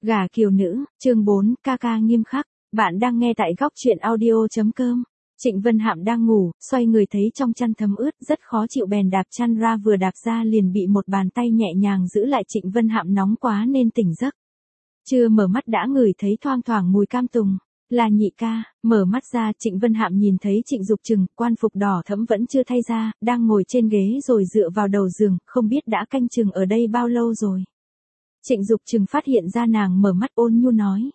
Gả kiều nữ, chương 4, ca ca nghiêm khắc. Bạn đang nghe tại góc truyện audio.com. Trịnh Vân Hạm đang ngủ, xoay người thấy trong chăn thấm ướt, rất khó chịu bèn đạp chăn ra, vừa đạp ra liền bị một bàn tay nhẹ nhàng giữ lại. Trịnh Vân Hạm nóng quá nên tỉnh giấc. Chưa mở mắt đã ngửi thấy thoang thoảng mùi cam tùng. Là nhị ca. Mở mắt ra, Trịnh Vân Hạm nhìn thấy Trịnh Dục Trừng, quan phục đỏ thẫm vẫn chưa thay ra, đang ngồi trên ghế rồi dựa vào đầu giường, không biết đã canh chừng ở đây bao lâu rồi. Trịnh Dục Trừng phát hiện ra nàng mở mắt ôn nhu nói.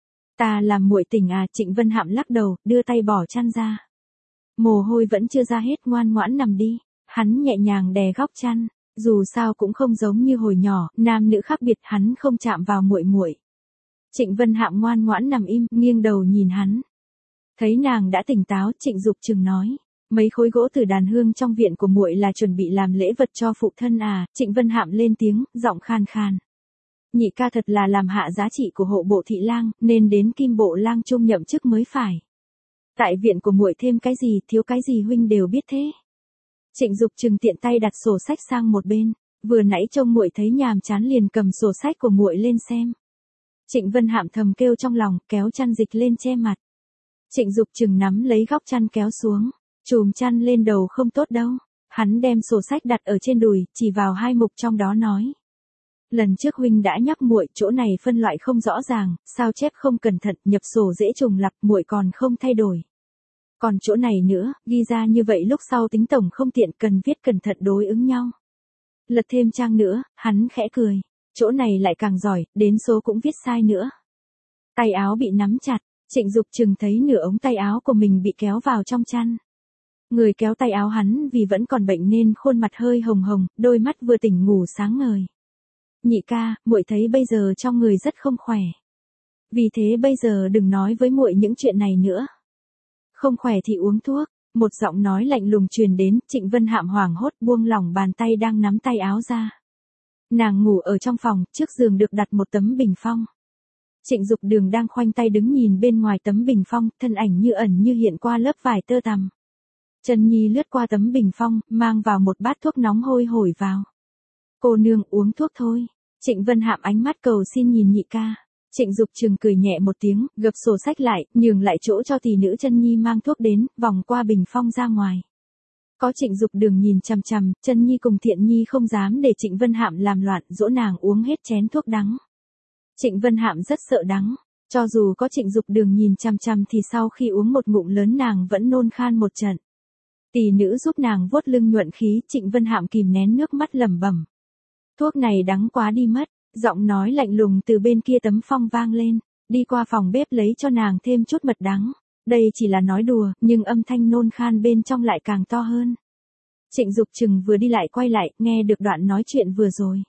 Ta làm muội tỉnh à? Trịnh Vân Hạm lắc đầu, đưa tay bỏ chăn ra. Mồ hôi vẫn chưa ra hết, ngoan ngoãn nằm đi. Hắn nhẹ nhàng đè góc chăn, dù sao cũng không giống như hồi nhỏ, nam nữ khác biệt, hắn không chạm vào muội muội. Trịnh Vân Hạm ngoan ngoãn nằm im, nghiêng đầu nhìn hắn. Thấy nàng đã tỉnh táo, Trịnh Dục Trừng nói. Mấy khối gỗ từ đàn hương trong viện của muội là chuẩn bị làm lễ vật cho phụ thân à? Trịnh Vân Hạm lên tiếng, giọng khan khan. Nhị ca thật là làm hạ giá trị của hộ bộ thị lang, nên đến Kim Bộ lang trung nhậm chức mới phải. Tại viện của muội thêm cái gì, thiếu cái gì huynh đều biết thế. Trịnh Dục Trừng tiện tay đặt sổ sách sang một bên, vừa nãy trông muội thấy nhàm chán liền cầm sổ sách của muội lên xem. Trịnh Vân Hạm thầm kêu trong lòng, kéo chăn dịch lên che mặt. Trịnh Dục Trừng nắm lấy góc chăn kéo xuống, chùm chăn lên đầu không tốt đâu. Hắn đem sổ sách đặt ở trên đùi, chỉ vào hai mục trong đó nói. Lần trước huynh đã nhắc muội, chỗ này phân loại không rõ ràng, sao chép không cẩn thận, nhập sổ dễ trùng lặp, muội còn không thay đổi. Còn chỗ này nữa, ghi ra như vậy lúc sau tính tổng không tiện, cần viết cẩn thận đối ứng nhau. Lật thêm trang nữa, hắn khẽ cười. Chỗ này lại càng giỏi, đến số cũng viết sai nữa. Tay áo bị nắm chặt, Trịnh Dục Trừng thấy nửa ống tay áo của mình bị kéo vào trong chăn. Người kéo tay áo hắn vì vẫn còn bệnh nên khuôn mặt hơi hồng hồng, đôi mắt vừa tỉnh ngủ sáng ngời. Nhị ca, muội thấy bây giờ trong người rất không khỏe. Vì thế bây giờ đừng nói với muội những chuyện này nữa. Không khỏe thì uống thuốc. Một giọng nói lạnh lùng truyền đến, Trịnh Vân Hạm hoảng hốt buông lỏng bàn tay đang nắm tay áo ra. Nàng ngủ ở trong phòng, trước giường được đặt một tấm bình phong. Trịnh Dục Đường đang khoanh tay đứng nhìn bên ngoài tấm bình phong, thân ảnh như ẩn như hiện qua lớp vải tơ tằm. Trần Nhi lướt qua tấm bình phong, mang vào một bát thuốc nóng hôi hổi vào. Cô nương uống thuốc thôi. Trịnh Vân Hạm ánh mắt cầu xin nhìn nhị ca. Trịnh Dục Trừng cười nhẹ một tiếng, gập sổ sách lại, nhường lại chỗ cho tỷ nữ Trân Nhi mang thuốc đến, vòng qua bình phong ra ngoài. Có Trịnh Dục Đường nhìn chằm chằm, Trân Nhi cùng Thiện Nhi không dám để Trịnh Vân Hạm làm loạn, dỗ nàng uống hết chén thuốc đắng. Trịnh Vân Hạm rất sợ đắng, cho dù có Trịnh Dục Đường nhìn chằm chằm thì sau khi uống một ngụm lớn nàng vẫn nôn khan một trận. Tỷ nữ giúp nàng vuốt lưng nhuận khí, Trịnh Vân Hạm kìm nén nước mắt lẩm bẩm. Thuốc này đắng quá đi mất, giọng nói lạnh lùng từ bên kia tấm phong vang lên, đi qua phòng bếp lấy cho nàng thêm chút mật đắng. Đây chỉ là nói đùa, nhưng âm thanh nôn khan bên trong lại càng to hơn. Trịnh Dục Trừng vừa đi lại quay lại, nghe được đoạn nói chuyện vừa rồi.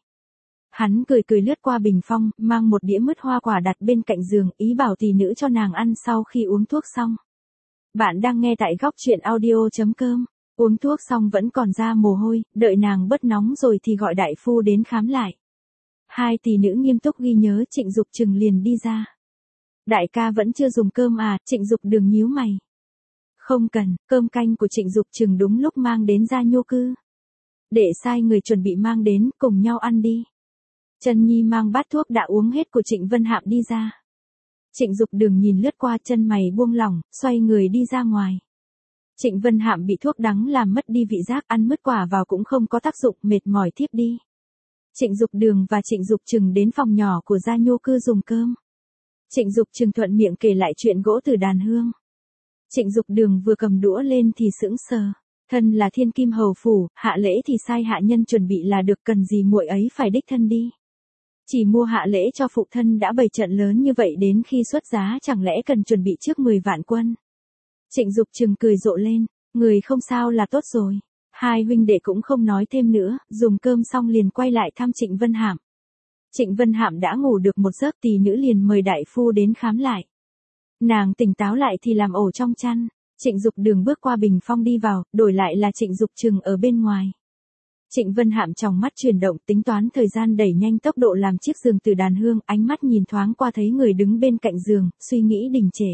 Hắn cười cười lướt qua bình phong, mang một đĩa mứt hoa quả đặt bên cạnh giường, ý bảo tỷ nữ cho nàng ăn sau khi uống thuốc xong. Bạn đang nghe tại góc truyện audio.com. Uống thuốc xong vẫn còn ra mồ hôi, đợi nàng bớt nóng rồi thì gọi đại phu đến khám lại. Hai tỷ nữ nghiêm túc ghi nhớ, Trịnh Dục Trừng liền đi ra. Đại ca vẫn chưa dùng cơm à? Trịnh Dục Đường nhíu mày. Không cần, cơm canh của Trịnh Dục Trừng đúng lúc mang đến Gia Nhô Cư. Để sai người chuẩn bị mang đến, cùng nhau ăn đi. Trân Nhi mang bát thuốc đã uống hết của Trịnh Vân Hạm đi ra. Trịnh Dục Đường nhìn lướt qua, chân mày buông lỏng, xoay người đi ra ngoài. Trịnh Vân Hạm bị thuốc đắng làm mất đi vị giác, ăn mứt quả vào cũng không có tác dụng, mệt mỏi thiếp đi. Trịnh Dục Đường và Trịnh Dục Trừng đến phòng nhỏ của Gia Nhô Cư dùng cơm. Trịnh Dục Trừng thuận miệng kể lại chuyện gỗ từ đàn hương. Trịnh Dục Đường vừa cầm đũa lên thì sững sờ. Thân là thiên kim hầu phủ, hạ lễ thì sai hạ nhân chuẩn bị là được, cần gì muội ấy phải đích thân đi. Chỉ mua hạ lễ cho phụ thân đã bày trận lớn như vậy, đến khi xuất giá chẳng lẽ cần chuẩn bị trước 10 vạn quân. Trịnh Dục Trừng cười rộ lên, người không sao là tốt rồi. Hai huynh đệ cũng không nói thêm nữa, dùng cơm xong liền quay lại thăm Trịnh Vân Hạm. Trịnh Vân Hạm đã ngủ được một giấc, tỷ nữ liền mời đại phu đến khám lại. Nàng tỉnh táo lại thì làm ổ trong chăn. Trịnh Dục Đường bước qua bình phong đi vào, đổi lại là Trịnh Dục Trừng ở bên ngoài. Trịnh Vân Hạm trong mắt chuyển động, tính toán thời gian đẩy nhanh tốc độ làm chiếc giường từ đàn hương, ánh mắt nhìn thoáng qua thấy người đứng bên cạnh giường, suy nghĩ đình trệ.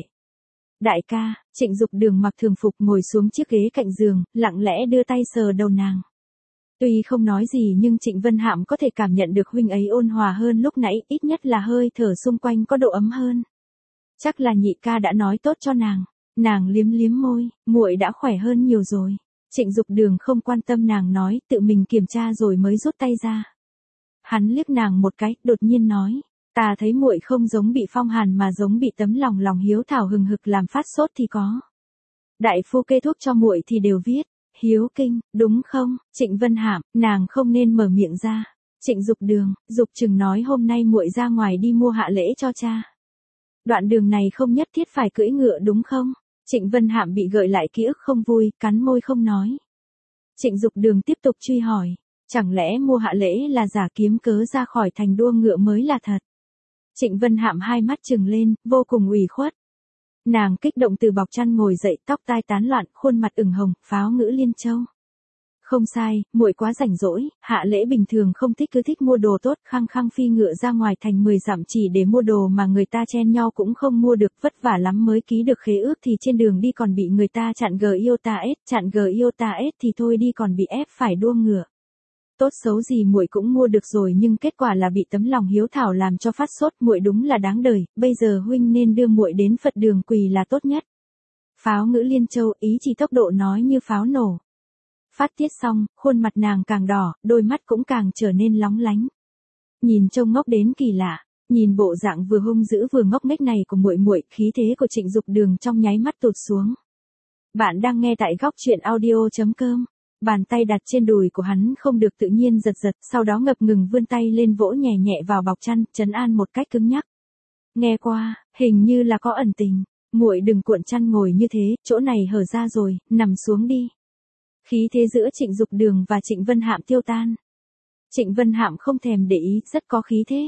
Đại ca. Trịnh Dục Đường mặc thường phục ngồi xuống chiếc ghế cạnh giường, lặng lẽ đưa tay sờ đầu nàng. Tuy không nói gì nhưng Trịnh Vân Hạm có thể cảm nhận được huynh ấy ôn hòa hơn lúc nãy, ít nhất là hơi thở xung quanh có độ ấm hơn. Chắc là nhị ca đã nói tốt cho nàng. Nàng liếm liếm môi, muội đã khỏe hơn nhiều rồi. Trịnh Dục Đường không quan tâm nàng nói, tự mình kiểm tra rồi mới rút tay ra. Hắn liếc nàng một cái, đột nhiên nói, ta thấy muội không giống bị phong hàn mà giống bị tấm lòng hiếu thảo hừng hực làm phát sốt thì có. Đại phu kê thuốc cho muội thì đều viết, hiếu kinh, đúng không? Trịnh Vân Hạm, nàng không nên mở miệng ra. Trịnh Dục Đường, Dục Trừng nói hôm nay muội ra ngoài đi mua hạ lễ cho cha. Đoạn đường này không nhất thiết phải cưỡi ngựa đúng không? Trịnh Vân Hạm bị gợi lại ký ức không vui, cắn môi không nói. Trịnh Dục Đường tiếp tục truy hỏi, chẳng lẽ mua hạ lễ là giả kiếm cớ ra khỏi thành đua ngựa mới là thật? Trịnh Vân Hạm hai mắt trừng lên, vô cùng ủy khuất. Nàng kích động từ bọc chăn ngồi dậy, tóc tai tán loạn, khuôn mặt ửng hồng, pháo ngữ liên châu. Không sai, muội quá rảnh rỗi, hạ lễ bình thường không thích cứ thích mua đồ tốt, khăng khăng phi ngựa ra ngoài thành 10 dặm chỉ để mua đồ mà người ta chen nhau cũng không mua được, vất vả lắm mới ký được khế ước thì trên đường đi còn bị người ta chặn chặn thì thôi đi còn bị ép phải đua ngựa. Tốt xấu gì muội cũng mua được rồi nhưng kết quả là bị tấm lòng hiếu thảo làm cho phát sốt, muội đúng là đáng đời, bây giờ huynh nên đưa muội đến Phật đường quỳ là tốt nhất. Pháo ngữ liên châu, ý chỉ tốc độ nói như pháo nổ. Phát tiết xong, khuôn mặt nàng càng đỏ, đôi mắt cũng càng trở nên lóng lánh. Nhìn trông ngốc đến kỳ lạ, nhìn bộ dạng vừa hung dữ vừa ngốc nghếch này của muội muội, khí thế của Trịnh Dục Đường trong nháy mắt tụt xuống. Bạn đang nghe tại góc truyện audio.com. Bàn tay đặt trên đùi của hắn không được tự nhiên giật giật, sau đó ngập ngừng vươn tay lên vỗ nhẹ nhẹ vào bọc chăn, trấn an một cách cứng nhắc. Nghe qua, hình như là có ẩn tình, muội đừng cuộn chăn ngồi như thế, chỗ này hở ra rồi, nằm xuống đi. Khí thế giữa Trịnh Dục Đường và Trịnh Vân Hạm tiêu tan. Trịnh Vân Hạm không thèm để ý, rất có khí thế.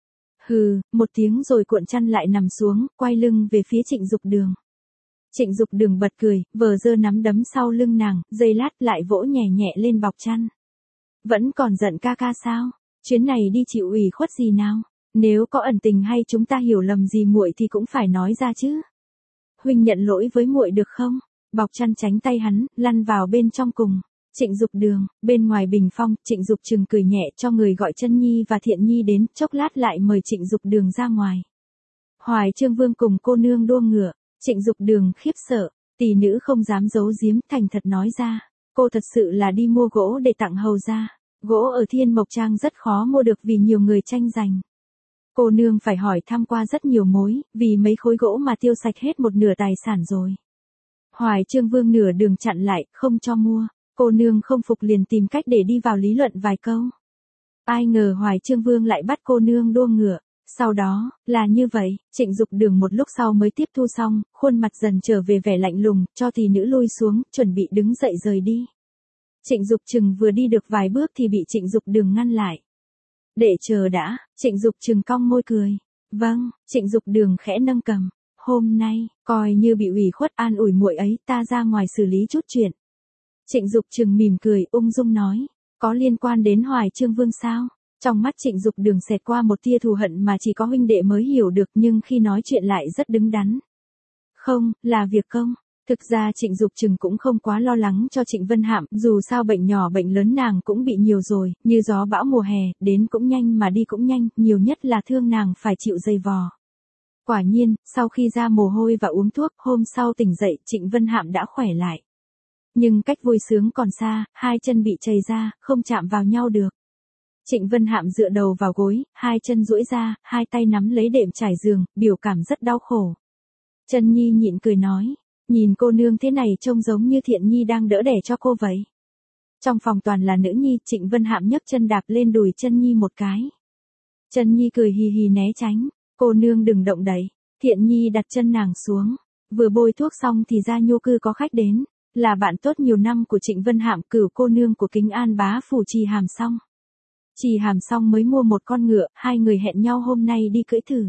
Hừ, một tiếng rồi cuộn chăn lại nằm xuống, quay lưng về phía Trịnh Dục Đường. Trịnh Dục Đường bật cười, vờ giơ nắm đấm sau lưng nàng, giây lát lại vỗ nhẹ nhẹ lên bọc chăn. Vẫn còn giận ca ca sao? Chuyến này đi chịu ủy khuất gì nào? Nếu có ẩn tình hay chúng ta hiểu lầm gì muội thì cũng phải nói ra chứ. Huynh nhận lỗi với muội được không? Bọc chăn tránh tay hắn, lăn vào bên trong cùng. Trịnh Dục Đường, bên ngoài bình phong, Trịnh Dục Trừng cười nhẹ cho người gọi Chân Nhi và Thiện Nhi đến, chốc lát lại mời Trịnh Dục Đường ra ngoài. Hoài Trương Vương cùng cô nương đua ngựa. Trịnh Dục Đường khiếp sợ, tỷ nữ không dám giấu giếm, thành thật nói ra, cô thật sự là đi mua gỗ để tặng hầu gia. Gỗ ở Thiên Mộc Trang rất khó mua được vì nhiều người tranh giành. Cô nương phải hỏi thăm qua rất nhiều mối, vì mấy khối gỗ mà tiêu sạch hết một nửa tài sản rồi. Hoài Trương Vương nửa đường chặn lại, không cho mua. Cô nương không phục liền tìm cách để đi vào lý luận vài câu. Ai ngờ Hoài Trương Vương lại bắt cô nương đua ngựa. Sau đó, là như vậy, Trịnh Dục Đường một lúc sau mới tiếp thu xong, khuôn mặt dần trở về vẻ lạnh lùng, cho tỷ nữ lui xuống, chuẩn bị đứng dậy rời đi. Trịnh Dục Trừng vừa đi được vài bước thì bị Trịnh Dục Đường ngăn lại. Để chờ đã, Trịnh Dục Trừng cong môi cười. Vâng, Trịnh Dục Đường khẽ nâng cằm. Hôm nay, coi như bị ủy khuất an ủi muội ấy, ta ra ngoài xử lý chút chuyện. Trịnh Dục Trừng mỉm cười, ung dung nói, có liên quan đến Hoài Trương Vương sao? Trong mắt Trịnh Dục Đường xẹt qua một tia thù hận mà chỉ có huynh đệ mới hiểu được nhưng khi nói chuyện lại rất đứng đắn. Không, là việc công. Thực ra Trịnh Dục Trừng cũng không quá lo lắng cho Trịnh Vân Hạm, dù sao bệnh nhỏ bệnh lớn nàng cũng bị nhiều rồi, như gió bão mùa hè, đến cũng nhanh mà đi cũng nhanh, nhiều nhất là thương nàng phải chịu dày vò. Quả nhiên, sau khi ra mồ hôi và uống thuốc, hôm sau tỉnh dậy, Trịnh Vân Hạm đã khỏe lại. Nhưng cách vui sướng còn xa, hai chân bị chày ra, không chạm vào nhau được. Trịnh Vân Hạm dựa đầu vào gối, hai chân duỗi ra, hai tay nắm lấy đệm trải giường, biểu cảm rất đau khổ. Chân Nhi nhịn cười nói, nhìn cô nương thế này trông giống như Thiện Nhi đang đỡ đẻ cho cô vậy. Trong phòng toàn là nữ nhi, Trịnh Vân Hạm nhấc chân đạp lên đùi Chân Nhi một cái. Chân Nhi cười hì hì né tránh, cô nương đừng động đậy. Thiện Nhi đặt chân nàng xuống, vừa bôi thuốc xong thì ra Nhô Cư có khách đến, là bạn tốt nhiều năm của Trịnh Vân Hạm, cửu cô nương của Kính An bá phủ Trì Hàm Song. Trì Hàm Song mới mua một con ngựa, hai người hẹn nhau hôm nay đi cưỡi thử.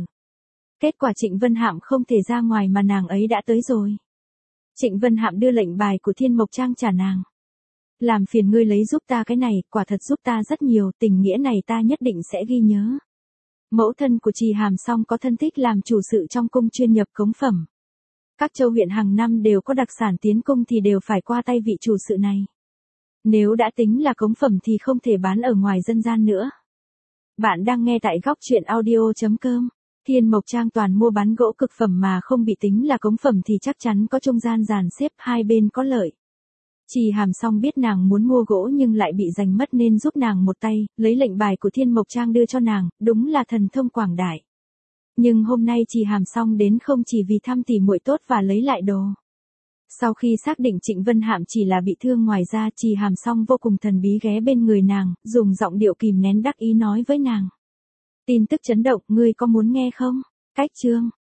Kết quả Trịnh Vân Hạm không thể ra ngoài mà nàng ấy đã tới rồi. Trịnh Vân Hạm đưa lệnh bài của Thiên Mộc Trang trả nàng. Làm phiền ngươi lấy giúp ta cái này, quả thật giúp ta rất nhiều, tình nghĩa này ta nhất định sẽ ghi nhớ. Mẫu thân của Trì Hàm Song có thân thích làm chủ sự trong cung chuyên nhập cống phẩm. Các châu huyện hàng năm đều có đặc sản tiến cung thì đều phải qua tay vị chủ sự này. Nếu đã tính là cống phẩm thì không thể bán ở ngoài dân gian nữa. Bạn đang nghe tại góc chuyện audio.com. Thiên Mộc Trang toàn mua bán gỗ cực phẩm mà không bị tính là cống phẩm thì chắc chắn có trung gian dàn xếp, hai bên có lợi. Trì Hàm Song biết nàng muốn mua gỗ nhưng lại bị giành mất nên giúp nàng một tay, lấy lệnh bài của Thiên Mộc Trang đưa cho nàng, đúng là thần thông quảng đại. Nhưng hôm nay Trì Hàm Song đến không chỉ vì thăm tỉ muội tốt và lấy lại đồ. Sau khi xác định Trịnh Vân Hạm chỉ là bị thương, ngoài ra Trì Hàm Song vô cùng thần bí ghé bên người nàng, dùng giọng điệu kìm nén đắc ý nói với nàng. Tin tức chấn động, ngươi có muốn nghe không? Cách chương.